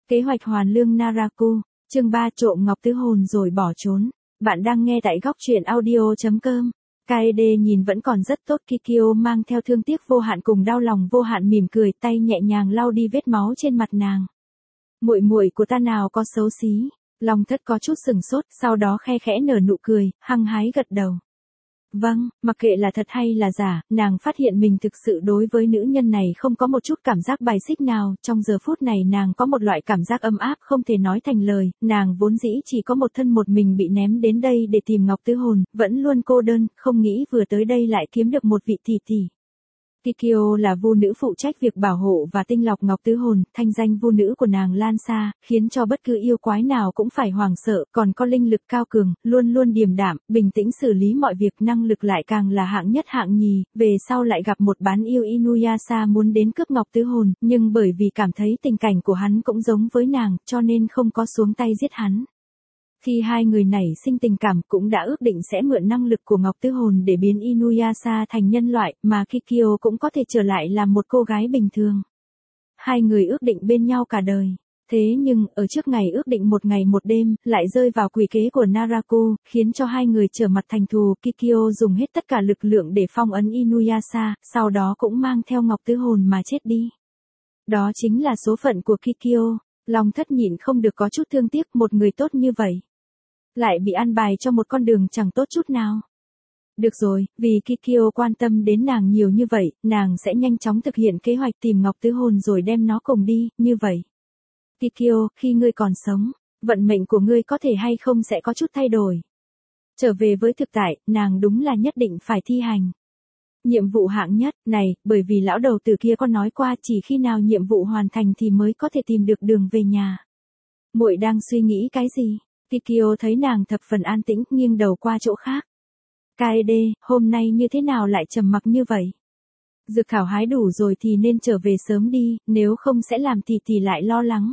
Kế hoạch hoàn lương Naraku, chương 3 trộm ngọc tứ hồn rồi bỏ trốn. Bạn đang nghe tại góc truyện audio.com. Kaede nhìn vẫn còn rất tốt, Kikyo mang theo thương tiếc vô hạn cùng đau lòng vô hạn mỉm cười, tay nhẹ nhàng lau đi vết máu trên mặt nàng. Muội muội của ta nào có xấu xí. Long Thất có chút sừng sốt, sau đó khe khẽ nở nụ cười, hăng hái gật đầu. Vâng, mặc kệ là thật hay là giả, nàng phát hiện mình thực sự đối với nữ nhân này không có một chút cảm giác bài xích nào, trong giờ phút này nàng có một loại cảm giác ấm áp không thể nói thành lời, nàng vốn dĩ chỉ có một thân một mình bị ném đến đây để tìm ngọc tứ hồn, vẫn luôn cô đơn, không nghĩ vừa tới đây lại kiếm được một vị tỷ tỷ. Kikyo là vu nữ phụ trách việc bảo hộ và tinh lọc ngọc tứ hồn, thanh danh vu nữ của nàng lan xa, khiến cho bất cứ yêu quái nào cũng phải hoảng sợ, còn có linh lực cao cường, luôn luôn điềm đạm, bình tĩnh xử lý mọi việc, năng lực lại càng là hạng nhất hạng nhì, về sau lại gặp một bán yêu Inuyasha muốn đến cướp ngọc tứ hồn, nhưng bởi vì cảm thấy tình cảnh của hắn cũng giống với nàng, cho nên không có xuống tay giết hắn. Khi hai người nảy sinh tình cảm cũng đã ước định sẽ mượn năng lực của ngọc tứ hồn để biến Inuyasha thành nhân loại, mà Kikyo cũng có thể trở lại làm một cô gái bình thường. Hai người ước định bên nhau cả đời. Thế nhưng, ở trước ngày ước định một ngày một đêm, lại rơi vào quỷ kế của Naraku, khiến cho hai người trở mặt thành thù. Kikyo dùng hết tất cả lực lượng để phong ấn Inuyasha, sau đó cũng mang theo ngọc tứ hồn mà chết đi. Đó chính là số phận của Kikyo. Long Thất nhịn không được có chút thương tiếc, một người tốt như vậy lại bị an bài cho một con đường chẳng tốt chút nào. Được rồi, vì Kikyo quan tâm đến nàng nhiều như vậy, nàng sẽ nhanh chóng thực hiện kế hoạch tìm ngọc tứ hồn rồi đem nó cùng đi, như vậy. Kikyo, khi ngươi còn sống, vận mệnh của ngươi có thể hay không sẽ có chút thay đổi. Trở về với thực tại, nàng đúng là nhất định phải thi hành. Nhiệm vụ hạng nhất, này, bởi vì lão đầu tử kia có nói qua chỉ khi nào nhiệm vụ hoàn thành thì mới có thể tìm được đường về nhà. Muội đang suy nghĩ cái gì? Kikyo thấy nàng thập phần an tĩnh, nghiêng đầu qua chỗ khác. Kaede, hôm nay như thế nào lại trầm mặc như vậy? Dược thảo hái đủ rồi thì nên trở về sớm đi, nếu không sẽ làm tỷ lại lo lắng.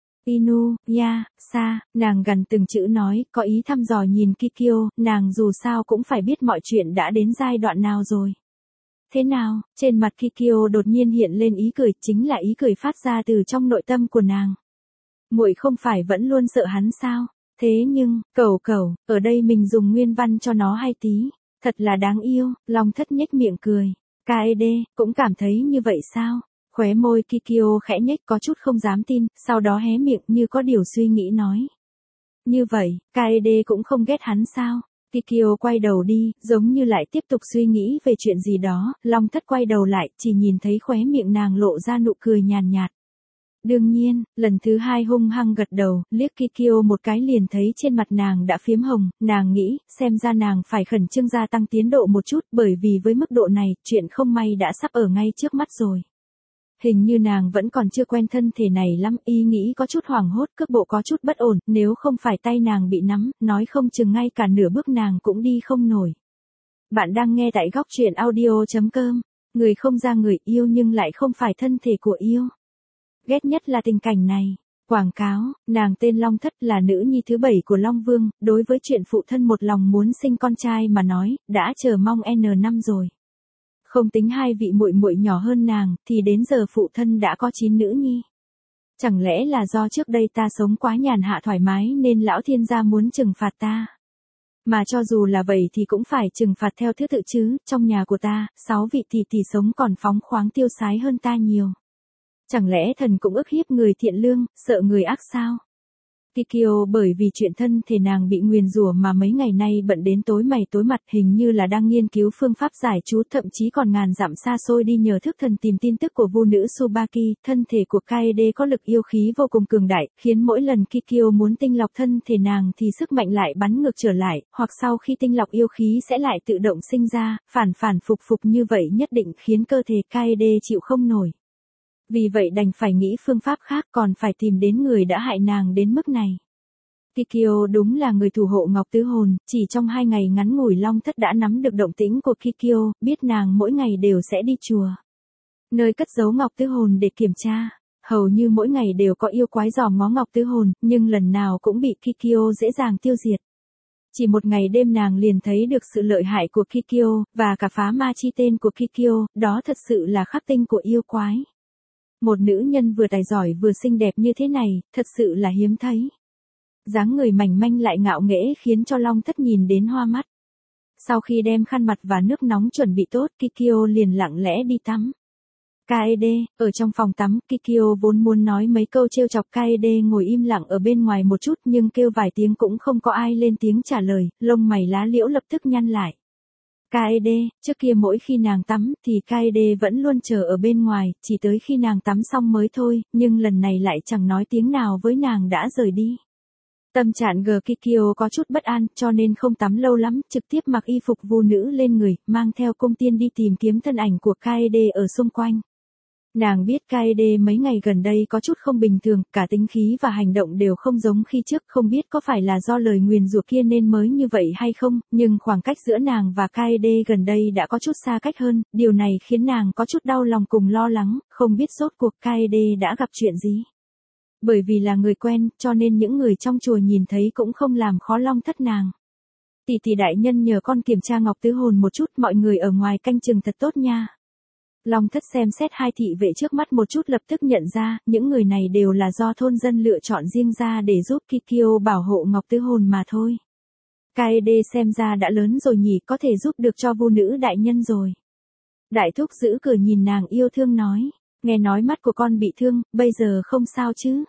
Sa, nàng gần từng chữ nói, có ý thăm dò nhìn Kikyo, nàng dù sao cũng phải biết mọi chuyện đã đến giai đoạn nào rồi. Thế nào? Trên mặt Kikyo đột nhiên hiện lên ý cười, chính là ý cười phát ra từ trong nội tâm của nàng. Muội không phải vẫn luôn sợ hắn sao? Thế nhưng, cẩu, ở đây mình dùng nguyên văn cho nó hay tí. Thật là đáng yêu, Long Thất nhếch miệng cười. Kaede, cũng cảm thấy như vậy sao? Khóe môi Kikyo khẽ nhếch có chút không dám tin, sau đó hé miệng như có điều suy nghĩ nói. Như vậy, Kaede cũng không ghét hắn sao? Kikyo quay đầu đi, giống như lại tiếp tục suy nghĩ về chuyện gì đó, Long Thất quay đầu lại, chỉ nhìn thấy khóe miệng nàng lộ ra nụ cười nhàn nhạt. Đương nhiên, lần thứ hai hung hăng gật đầu, liếc Kikyo một cái liền thấy trên mặt nàng đã phiếm hồng, nàng nghĩ, xem ra nàng phải khẩn trương gia tăng tiến độ một chút, bởi vì với mức độ này, chuyện không may đã sắp ở ngay trước mắt rồi. Hình như nàng vẫn còn chưa quen thân thể này lắm, ý nghĩ có chút hoảng hốt, cước bộ có chút bất ổn, nếu không phải tay nàng bị nắm, nói không chừng ngay cả nửa bước nàng cũng đi không nổi. Bạn đang nghe tại góc truyện audio.com, người không ra người yêu nhưng lại không phải thân thể của yêu. Ghét nhất là tình cảnh này. Quảng cáo, nàng tên Long Thất là nữ nhi thứ 7 của Long Vương, đối với chuyện phụ thân một lòng muốn sinh con trai mà nói, đã chờ mong N năm rồi. Không tính hai vị muội muội nhỏ hơn nàng, thì đến giờ phụ thân đã có 9 nữ nhi. Chẳng lẽ là do trước đây ta sống quá nhàn hạ thoải mái nên lão thiên gia muốn trừng phạt ta? Mà cho dù là vậy thì cũng phải trừng phạt theo thứ tự chứ, trong nhà của ta, 6 vị tỷ sống còn phóng khoáng tiêu sái hơn ta nhiều. Chẳng lẽ thần cũng ức hiếp người thiện lương, sợ người ác sao? Kikyo bởi vì chuyện thân thể nàng bị nguyền rủa mà mấy ngày nay bận đến tối mày tối mặt, hình như là đang nghiên cứu phương pháp giải chú, thậm chí còn ngàn dặm xa xôi đi nhờ thức thần tìm tin tức của vu nữ Tsubaki. Thân thể của Kaede có lực yêu khí vô cùng cường đại, khiến mỗi lần Kikyo muốn tinh lọc thân thể nàng thì sức mạnh lại bắn ngược trở lại, hoặc sau khi tinh lọc yêu khí sẽ lại tự động sinh ra, phản phục như vậy nhất định khiến cơ thể Kaede chịu không nổi. Vì vậy đành phải nghĩ phương pháp khác, còn phải tìm đến người đã hại nàng đến mức này. Kikyo đúng là người thủ hộ ngọc tứ hồn, chỉ trong 2 ngày ngắn ngủi Long Thất đã nắm được động tĩnh của Kikyo, biết nàng mỗi ngày đều sẽ đi chùa, nơi cất giấu ngọc tứ hồn để kiểm tra. Hầu như mỗi ngày đều có yêu quái dòm ngó ngọc tứ hồn, nhưng lần nào cũng bị Kikyo dễ dàng tiêu diệt. Chỉ một ngày đêm nàng liền thấy được sự lợi hại của Kikyo, và cả phá ma chi tên của Kikyo, đó thật sự là khắc tinh của yêu quái. Một nữ nhân vừa tài giỏi vừa xinh đẹp như thế này, thật sự là hiếm thấy. Dáng người mảnh manh lại ngạo nghễ khiến cho Long Thất nhìn đến hoa mắt. Sau khi đem khăn mặt và nước nóng chuẩn bị tốt, Kikyo liền lặng lẽ đi tắm. Kaede, ở trong phòng tắm, Kikyo vốn muốn nói mấy câu trêu chọc Kaede ngồi im lặng ở bên ngoài một chút nhưng kêu vài tiếng cũng không có ai lên tiếng trả lời, lông mày lá liễu lập tức nhăn lại. Kaede, trước kia mỗi khi nàng tắm thì Kaede vẫn luôn chờ ở bên ngoài, chỉ tới khi nàng tắm xong mới thôi, nhưng lần này lại chẳng nói tiếng nào với nàng đã rời đi. Tâm trạng Kikyo có chút bất an cho nên không tắm lâu lắm, trực tiếp mặc y phục vu nữ lên người, mang theo cung tiên đi tìm kiếm thân ảnh của Kaede ở xung quanh. Nàng biết Kaede mấy ngày gần đây có chút không bình thường, cả tính khí và hành động đều không giống khi trước, không biết có phải là do lời nguyền rủa kia nên mới như vậy hay không, nhưng khoảng cách giữa nàng và Kaede gần đây đã có chút xa cách hơn, điều này khiến nàng có chút đau lòng cùng lo lắng, không biết rốt cuộc Kaede đã gặp chuyện gì. Bởi vì là người quen, cho nên những người trong chùa nhìn thấy cũng không làm khó Long Thất nàng. Tỷ đại nhân nhờ con kiểm tra Ngọc Tứ Hồn một chút, mọi người ở ngoài canh chừng thật tốt nha. Long Thất xem xét hai thị vệ trước mắt một chút lập tức nhận ra, những người này đều là do thôn dân lựa chọn riêng ra để giúp Kikyo bảo hộ Ngọc Tứ Hồn mà thôi. Kaede xem ra đã lớn rồi nhỉ, có thể giúp được cho vu nữ đại nhân rồi. Đại thúc giữ cửa nhìn nàng yêu thương nói, nghe nói mắt của con bị thương, bây giờ không sao chứ.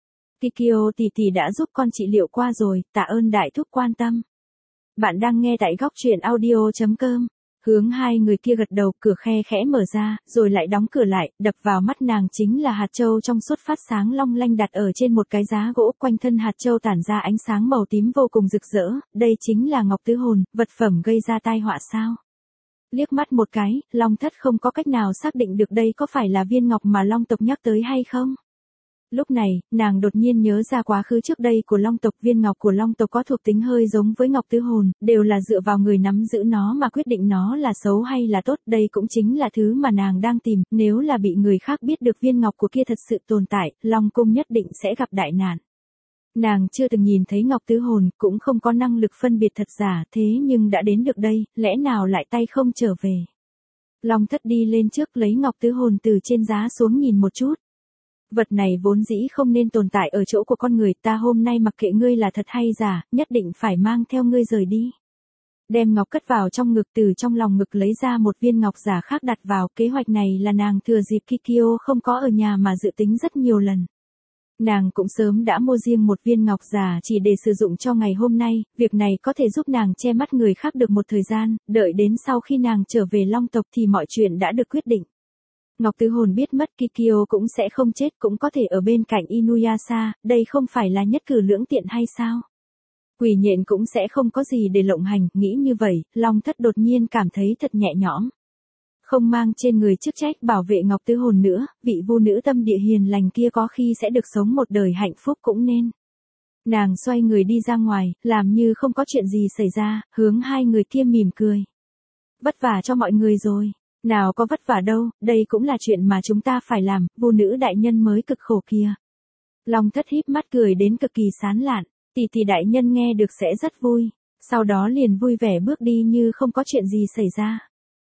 Kikyo tỷ đã giúp con trị liệu qua rồi, tạ ơn đại thúc quan tâm. Bạn đang nghe tại góc truyện audio.com. Hướng hai người kia gật đầu, cửa khe khẽ mở ra, rồi lại đóng cửa lại, đập vào mắt nàng chính là hạt châu trong suốt phát sáng long lanh đặt ở trên một cái giá gỗ, quanh thân hạt châu tản ra ánh sáng màu tím vô cùng rực rỡ, đây chính là Ngọc Tứ Hồn, vật phẩm gây ra tai họa sao? Liếc mắt một cái, Long Thất không có cách nào xác định được đây có phải là viên ngọc mà Long tộc nhắc tới hay không. Lúc này, nàng đột nhiên nhớ ra quá khứ trước đây của Long tộc, viên ngọc của Long tộc có thuộc tính hơi giống với Ngọc Tứ Hồn, đều là dựa vào người nắm giữ nó mà quyết định nó là xấu hay là tốt, đây cũng chính là thứ mà nàng đang tìm, nếu là bị người khác biết được viên ngọc của kia thật sự tồn tại, Long cung nhất định sẽ gặp đại nạn. Nàng chưa từng nhìn thấy Ngọc Tứ Hồn, cũng không có năng lực phân biệt thật giả, thế nhưng đã đến được đây, lẽ nào lại tay không trở về. Long Thất đi lên trước lấy Ngọc Tứ Hồn từ trên giá xuống nhìn một chút. Vật này vốn dĩ không nên tồn tại ở chỗ của con người, ta hôm nay mặc kệ ngươi là thật hay giả, nhất định phải mang theo ngươi rời đi. Đem ngọc cất vào trong ngực, từ trong lòng ngực lấy ra một viên ngọc giả khác đặt vào, kế hoạch này là nàng thừa dịp Kikyo không có ở nhà mà dự tính rất nhiều lần. Nàng cũng sớm đã mua riêng một viên ngọc giả chỉ để sử dụng cho ngày hôm nay, việc này có thể giúp nàng che mắt người khác được một thời gian, đợi đến sau khi nàng trở về Long tộc thì mọi chuyện đã được quyết định. Ngọc Tứ Hồn biết mất Kikyo cũng sẽ không chết, cũng có thể ở bên cạnh Inuyasha, đây không phải là nhất cử lưỡng tiện hay sao? Quỷ nhện cũng sẽ không có gì để lộng hành, nghĩ như vậy, Long Thất đột nhiên cảm thấy thật nhẹ nhõm. Không mang trên người chức trách bảo vệ Ngọc Tứ Hồn nữa, vị vu nữ tâm địa hiền lành kia có khi sẽ được sống một đời hạnh phúc cũng nên. Nàng xoay người đi ra ngoài, làm như không có chuyện gì xảy ra, hướng hai người kia mỉm cười. Vất vả cho mọi người rồi. Nào có vất vả đâu, đây cũng là chuyện mà chúng ta phải làm, vu nữ đại nhân mới cực khổ kia. Long Thất híp mắt cười đến cực kỳ sán lạn, tỷ đại nhân nghe được sẽ rất vui, sau đó liền vui vẻ bước đi như không có chuyện gì xảy ra.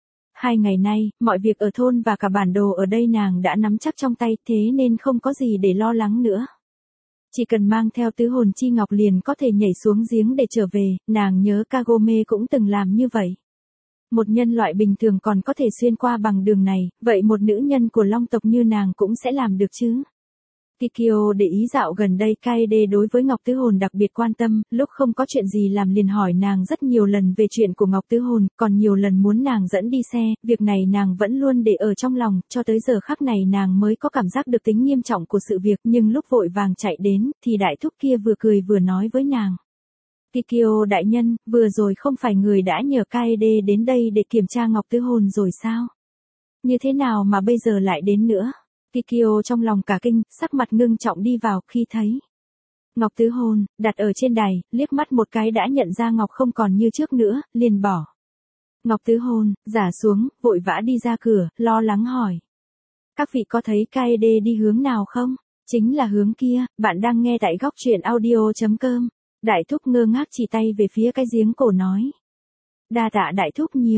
2 ngày nay, mọi việc ở thôn và cả bản đồ ở đây nàng đã nắm chắc trong tay, thế nên không có gì để lo lắng nữa. Chỉ cần mang theo tứ hồn chi ngọc liền có thể nhảy xuống giếng để trở về, nàng nhớ Kagome cũng từng làm như vậy. Một nhân loại bình thường còn có thể xuyên qua bằng đường này, vậy một nữ nhân của Long tộc như nàng cũng sẽ làm được chứ. Kikyo để ý dạo gần đây Kaede đối với Ngọc Tứ Hồn đặc biệt quan tâm, lúc không có chuyện gì làm liền hỏi nàng rất nhiều lần về chuyện của Ngọc Tứ Hồn, còn nhiều lần muốn nàng dẫn đi xe, việc này nàng vẫn luôn để ở trong lòng, cho tới giờ khắc này nàng mới có cảm giác được tính nghiêm trọng của sự việc, nhưng lúc vội vàng chạy đến, thì đại thúc kia vừa cười vừa nói với nàng. Kikyo đại nhân, vừa rồi không phải người đã nhờ Kaede đến đây để kiểm tra Ngọc Tứ Hồn rồi sao? Như thế nào mà bây giờ lại đến nữa? Kikyo trong lòng cả kinh, sắc mặt ngưng trọng đi vào, khi thấy Ngọc Tứ Hồn đặt ở trên đài, liếc mắt một cái đã nhận ra ngọc không còn như trước nữa, liền bỏ Ngọc Tứ Hồn, giả xuống, vội vã đi ra cửa, lo lắng hỏi. Các vị có thấy Kaede đi hướng nào không? Chính là hướng kia, bạn đang nghe tại góc truyện audio.com. Đại thúc ngơ ngác chỉ tay về phía cái giếng cổ nói. Đa tạ đại thúc nhiều.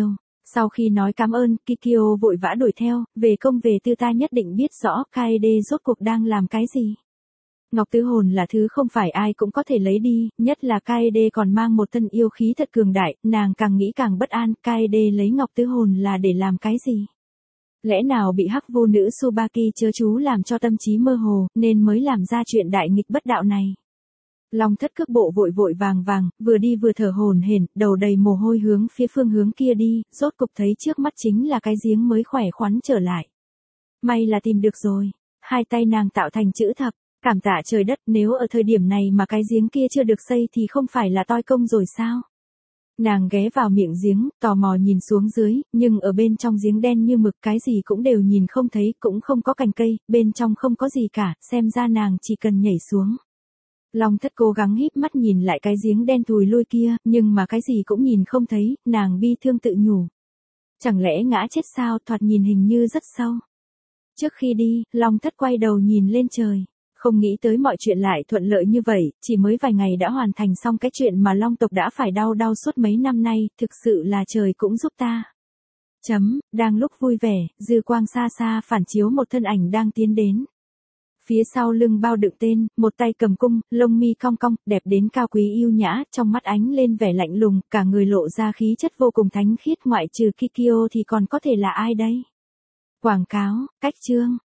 Sau khi nói cảm ơn, Kikyo vội vã đuổi theo, về công về tư ta nhất định biết rõ Kaede rốt cuộc đang làm cái gì. Ngọc tứ hồn là thứ không phải ai cũng có thể lấy đi, nhất là Kaede còn mang một thân yêu khí thật cường đại, nàng càng nghĩ càng bất an, Kaede lấy ngọc tứ hồn là để làm cái gì? Lẽ nào bị hắc vô nữ Tsubaki chớ chú làm cho tâm trí mơ hồ, nên mới làm ra chuyện đại nghịch bất đạo này. Long thất cước bộ vội vội vàng vàng, vừa đi vừa thở hổn hển, đầu đầy mồ hôi hướng phía phương hướng kia đi, rốt cục thấy trước mắt chính là cái giếng mới khỏe khoắn trở lại. May là tìm được rồi, hai tay nàng tạo thành chữ thập, cảm tạ trời đất, nếu ở thời điểm này mà cái giếng kia chưa được xây thì không phải là toi công rồi sao? Nàng ghé vào miệng giếng, tò mò nhìn xuống dưới, nhưng ở bên trong giếng đen như mực, cái gì cũng đều nhìn không thấy, cũng không có cành cây, bên trong không có gì cả, xem ra nàng chỉ cần nhảy xuống. Long thất cố gắng híp mắt nhìn lại cái giếng đen thùi lùi kia, nhưng mà cái gì cũng nhìn không thấy, nàng bi thương tự nhủ. Chẳng lẽ ngã chết sao, thoạt nhìn hình như rất sâu. Trước khi đi, Long thất quay đầu nhìn lên trời. Không nghĩ tới mọi chuyện lại thuận lợi như vậy, chỉ mới vài ngày đã hoàn thành xong cái chuyện mà Long tộc đã phải đau suốt mấy năm nay, thực sự là trời cũng giúp ta. Đang lúc vui vẻ, dư quang xa xa phản chiếu một thân ảnh đang tiến đến. Phía sau lưng bao đựng tên, một tay cầm cung, lông mi cong cong, đẹp đến cao quý yêu nhã, trong mắt ánh lên vẻ lạnh lùng, cả người lộ ra khí chất vô cùng thánh khiết, ngoại trừ Kikyo thì còn có thể là ai đây? Quảng cáo, cách chương.